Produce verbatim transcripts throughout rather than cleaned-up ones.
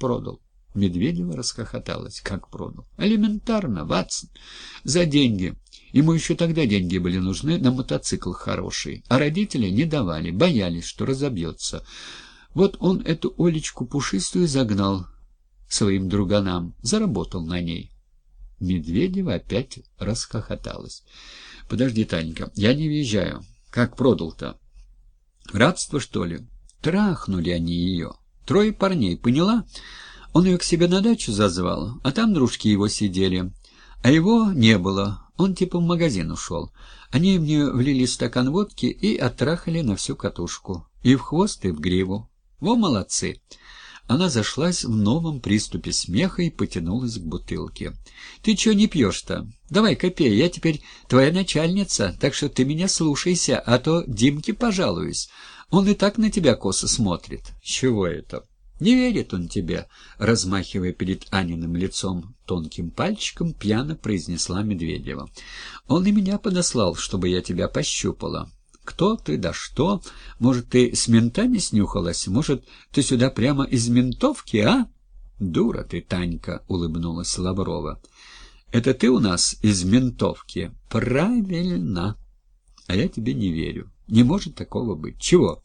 продал? Медведева расхохоталась. Как продал? Элементарно, Ватсон. За деньги. Ему еще тогда деньги были нужны на мотоцикл хороший. А родители не давали, боялись, что разобьется. Вот он эту Олечку пушистую загнал своим друганам, заработал на ней. Медведева опять расхохоталась. — Подожди, Танька, я не въезжаю. Как продал-то? Рабство, что ли? Трахнули они ее. Трое парней, поняла? Он ее к себе на дачу зазвал, а там дружки его сидели. А его не было, он типа в магазин ушел. Они мне влили стакан водки и оттрахали на всю катушку. И в хвост, и в гриву. Во, молодцы! Она зашлась в новом приступе смеха и потянулась к бутылке. — Ты чё не пьешь-то? Давай-ка пей, я теперь твоя начальница, так что ты меня слушайся, а то Димке пожалуюсь. Он и так на тебя косо смотрит. — Чего это? Не верит он тебе, — размахивая перед Аниным лицом тонким пальчиком, пьяно произнесла Медведева. — Он и меня подослал, чтобы я тебя пощупала. Кто ты, да что? Может, ты с ментами снюхалась? Может, ты сюда прямо из ментовки, а? Дура ты, Танька, — улыбнулась Лаврова. Это ты у нас из ментовки? Правильно. А я тебе не верю. Не может такого быть. Чего?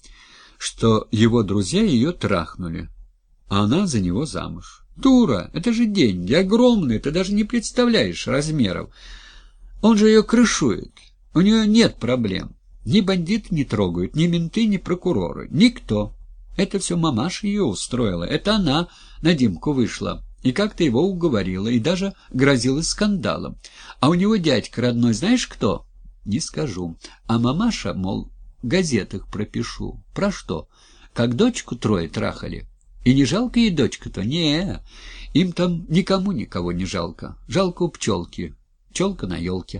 Что его друзья ее трахнули, а она за него замуж. Дура, это же деньги огромные, ты даже не представляешь размеров. Он же ее крышует. У нее нет проблем. Ни бандиты не трогают, ни менты, ни прокуроры. Никто. Это все мамаша ее устроила. Это она на Димку вышла. И как-то его уговорила, и даже грозила скандалом. А у него дядька родной знаешь кто? Не скажу. А мамаша, мол, в газетах пропишу. Про что? Как дочку трое трахали. И не жалко ей дочка-то? Не, им там никому никого не жалко. Жалко у пчелки. Пчелка на елке.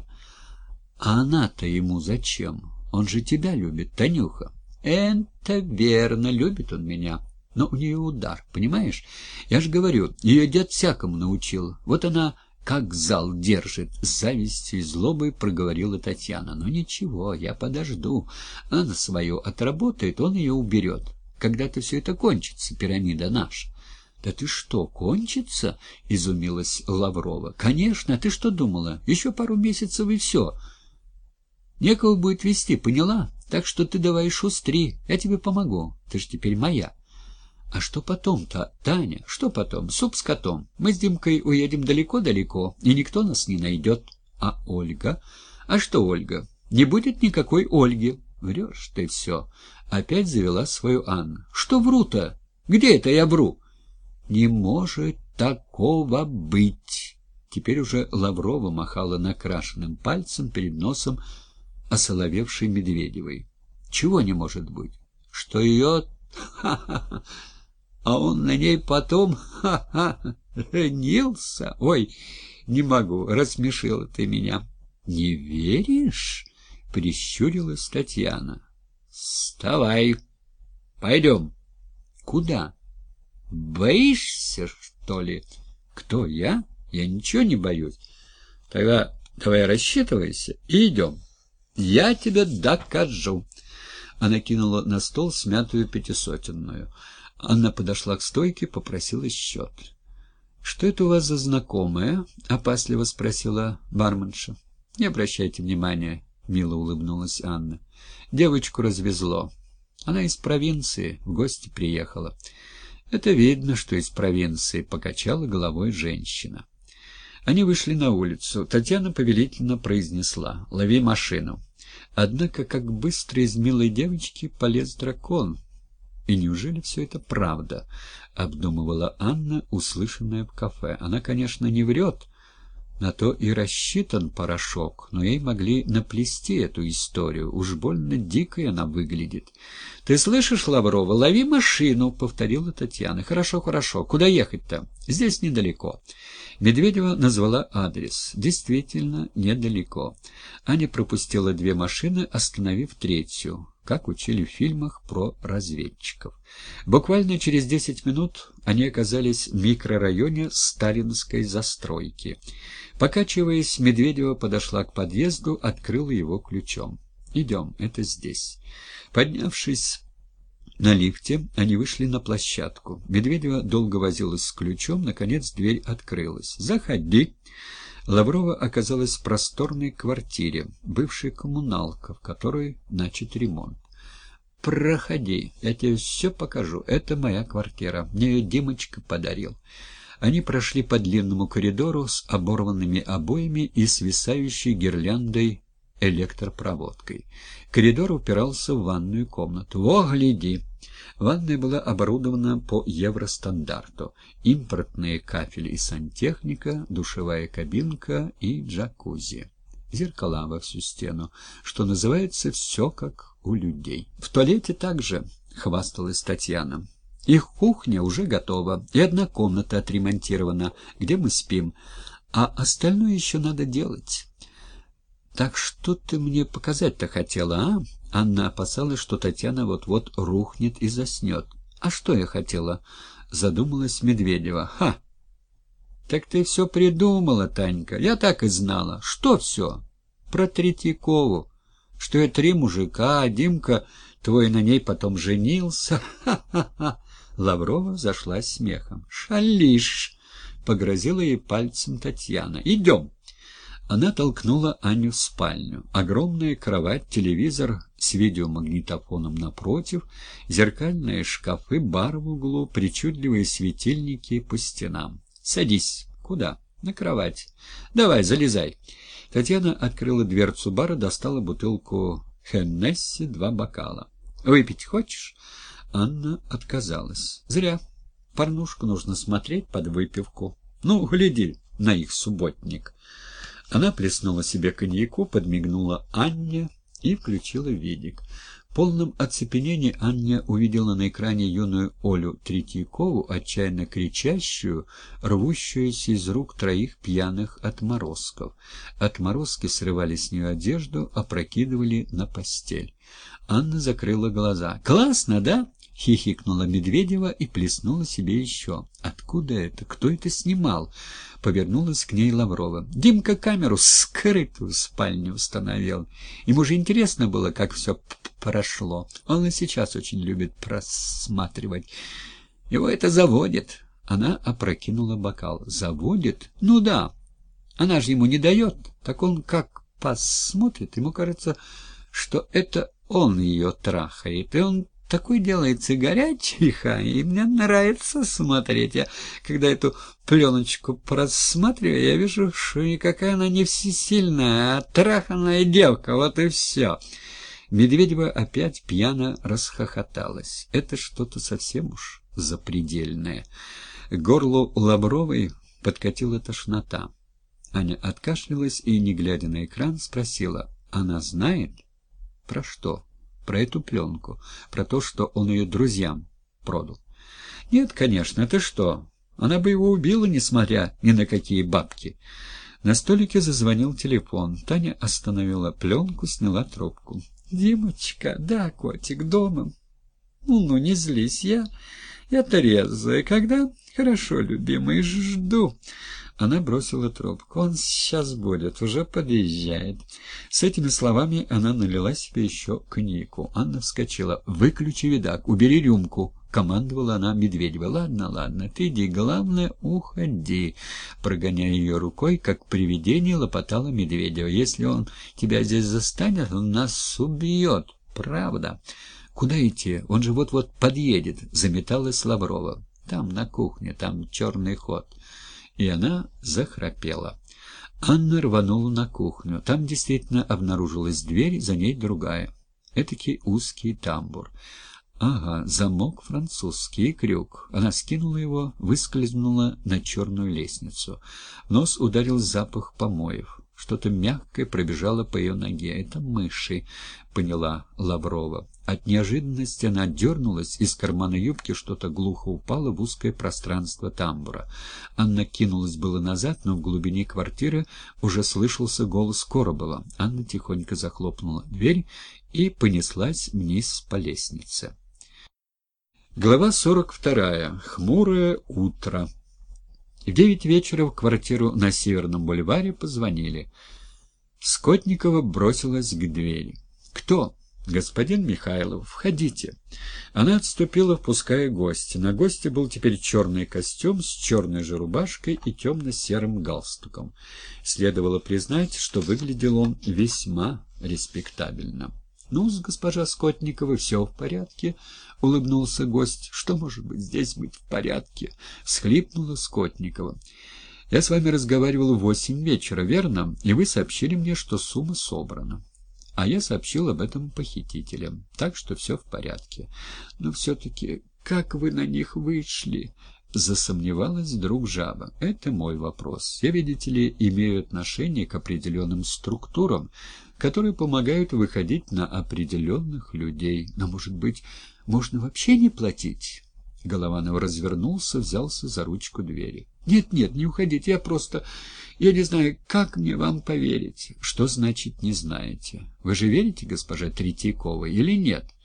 А она-то ему зачем? Он же тебя любит, Танюха. Это верно, любит он меня. Но у нее удар, понимаешь? Я же говорю, ее дед всякому научил. Вот она как зал держит. С завистью и злобой проговорила Татьяна. Но ничего, я подожду. Она свое отработает, он ее уберет. Когда-то все это кончится, пирамида наша. — Да ты что, кончится? — изумилась Лаврова. — Конечно, ты что думала? Еще пару месяцев и все. Некого будет вести, поняла? Так что ты давай шустри, я тебе помогу, ты ж теперь моя. А что потом-то, Таня, что потом? Суп с котом. Мы с Димкой уедем далеко-далеко, и никто нас не найдет. А Ольга? А что Ольга? Не будет никакой Ольги. Врешь ты все. Опять завела свою Анну. Что вру-то? Где это я вру? Не может такого быть. Теперь уже Лаврова махала накрашенным пальцем перед носом осоловевшей Медведевой. Чего не может быть? Что ее... Ха-ха-ха! А он на ней потом... Ха-ха! Женился? Ой, не могу, рассмешила ты меня. Не веришь? Прищурилась Татьяна. Вставай. Пойдем. Куда? Боишься, что ли? Кто, я? Я ничего не боюсь. Тогда давай рассчитывайся и идем. Я тебе докажу. Она кинула на стол смятую пятисотенную. Анна подошла к стойке, попросила счет. — Что это у вас за знакомая? — опасливо спросила барменша. — Не обращайте внимания, — мило улыбнулась Анна. — Девочку развезло. Она из провинции, в гости приехала. — Это видно, что из провинции, — покачала головой женщина. Они вышли на улицу. Татьяна повелительно произнесла: — Лови машину. Однако, как быстро из милой девочки полез дракон. И неужели все это правда? — обдумывала Анна, услышанное в кафе. Она, конечно, не врет. На то и рассчитан порошок, но ей могли наплести эту историю. Уж больно дикой она выглядит. — Ты слышишь, Лаврова, лови машину, — повторила Татьяна. — Хорошо, хорошо. Куда ехать-то? Здесь недалеко. Медведева назвала адрес. Действительно, недалеко. Аня пропустила две машины, остановив третью, как учили в фильмах про разведчиков. Буквально через десять минут они оказались в микрорайоне сталинской застройки. Покачиваясь, Медведева подошла к подъезду, открыла его ключом. «Идем, это здесь». Поднявшись На лифте они вышли на площадку. Медведева долго возилась с ключом, наконец дверь открылась. «Заходи». Лаврова оказалась в просторной квартире, бывшей коммуналка, в которой начат ремонт. «Проходи, я тебе все покажу. Это моя квартира. Мне ее Димочка подарил». Они прошли по длинному коридору с оборванными обоями и свисающей гирляндой электропроводкой. Коридор упирался в ванную комнату. «Во, гляди!» Ванная была оборудована по евростандарту. Импортные кафели и сантехника, душевая кабинка и джакузи. Зеркала во всю стену, что называется, все как у людей. В туалете также хвасталась Татьяна. Их кухня уже готова, и одна комната отремонтирована, где мы спим, а остальное еще надо делать. «Так что ты мне показать-то хотела, а?» Анна опасалась, что Татьяна вот-вот рухнет и заснет. «А что я хотела?» — задумалась Медведева. «Ха! Так ты все придумала, Танька. Я так и знала. Что все? Про Третьякову. Что я три мужика, а Димка твой на ней потом женился. Ха-ха-ха!» Лаврова зашлась смехом. «Шалишь!» — погрозила ей пальцем Татьяна. «Идем!» Она толкнула Аню в спальню. Огромная кровать, телевизор с видеомагнитофоном напротив, зеркальные шкафы, бар в углу, причудливые светильники по стенам. «Садись». «Куда?» «На кровать». «Давай, залезай». Татьяна открыла дверцу бара, достала бутылку Хеннесси, два бокала. «Выпить хочешь?» Анна отказалась. «Зря. Порнушку нужно смотреть под выпивку. Ну, гляди на их субботник». Она плеснула себе коньяку, подмигнула Анне и включила видик. В полном оцепенении Анна увидела на экране юную Олю Третьякову, отчаянно кричащую, рвущуюся из рук троих пьяных отморозков. Отморозки срывали с нее одежду, опрокидывали на постель. Анна закрыла глаза. «Классно, да?» — хихикнула Медведева и плеснула себе еще. «Откуда это? Кто это снимал?» Повернулась к ней Лаврова. «Димка камеру скрытую в спальне установил. Ему же интересно было, как все прошло. Он и сейчас очень любит просматривать. Его это заводит». Она опрокинула бокал. «Заводит? Ну да. Она же ему не дает. Так он как посмотрит, ему кажется, что это он ее трахает, и он такой делается горячий, ха, и мне нравится смотреть. Я, когда эту пленочку просматриваю, я вижу, что никакая она не всесильная, а траханная девка, вот и все». Медведева опять пьяно расхохоталась. Это что-то совсем уж запредельное. К горлу Лавровой подкатила тошнота. Аня откашлялась и, не глядя на экран, спросила: «Она знает?» «Про что?» «Про эту пленку. Про то, что он ее друзьям продал». «Нет, конечно. Ты что? Она бы его убила, несмотря ни на какие бабки». На столике зазвонил телефон. Таня остановила пленку, сняла трубку. «Димочка, да, котик, дома. Ну, ну, не злись, я... я трезвая. Когда? Хорошо, любимый, жду». Она бросила трубку. «Он сейчас будет, уже подъезжает». С этими словами она налила себе еще коньяку. Анна вскочила. «Выключи видак, убери рюмку», — командовала она Медведева. «Ладно, ладно, ты иди, главное, уходи». Прогоняя ее рукой, как привидение, лопотала Медведева. «Если он тебя здесь застанет, он нас убьет, правда». «Куда идти? Он же вот-вот подъедет», — заметалась Лаврова. «Там, на кухне, там черный ход». И она захрапела. Анна рванула на кухню. Там действительно обнаружилась дверь, за ней другая. Этакий узкий тамбур. Ага, замок французский и крюк. Она скинула его, выскользнула на черную лестницу. В нос ударил запах помоев. Что-то мягкое пробежало по ее ноге. «Это мыши», — поняла Лаврова. От неожиданности она отдернулась, из кармана юбки что-то глухо упало в узкое пространство тамбура. Анна кинулась было назад, но в глубине квартиры уже слышался голос Коробова. Анна тихонько захлопнула дверь и понеслась вниз по лестнице. Глава сорок вторая. Хмурое утро. В девять вечера в квартиру на Северном бульваре позвонили. Скотникова бросилась к двери. «Кто?» «Господин Михайлов, входите». Она отступила, впуская гостя. На госте был теперь черный костюм с черной же рубашкой и темно-серым галстуком. Следовало признать, что выглядел он весьма респектабельно. «Ну, с госпожа Скотникова все в порядке», — улыбнулся гость. «Что может быть здесь быть в порядке?» — всхлипнула Скотникова. «Я с вами разговаривал в восемь вечера, верно? И вы сообщили мне, что сумма собрана. А я сообщил об этом похитителям, так что все в порядке. Но все-таки как вы на них вышли?» — засомневалась вдруг жаба. «Это мой вопрос. Я, видите ли, имею отношение к определенным структурам, которые помогают выходить на определенных людей. Но, может быть, можно вообще не платить?» Голованов развернулся, взялся за ручку двери. «Нет, нет, не уходите, я просто... Я не знаю, как мне вам поверить». «Что значит «не знаете»? Вы же верите госпоже Третьяковой или нет?»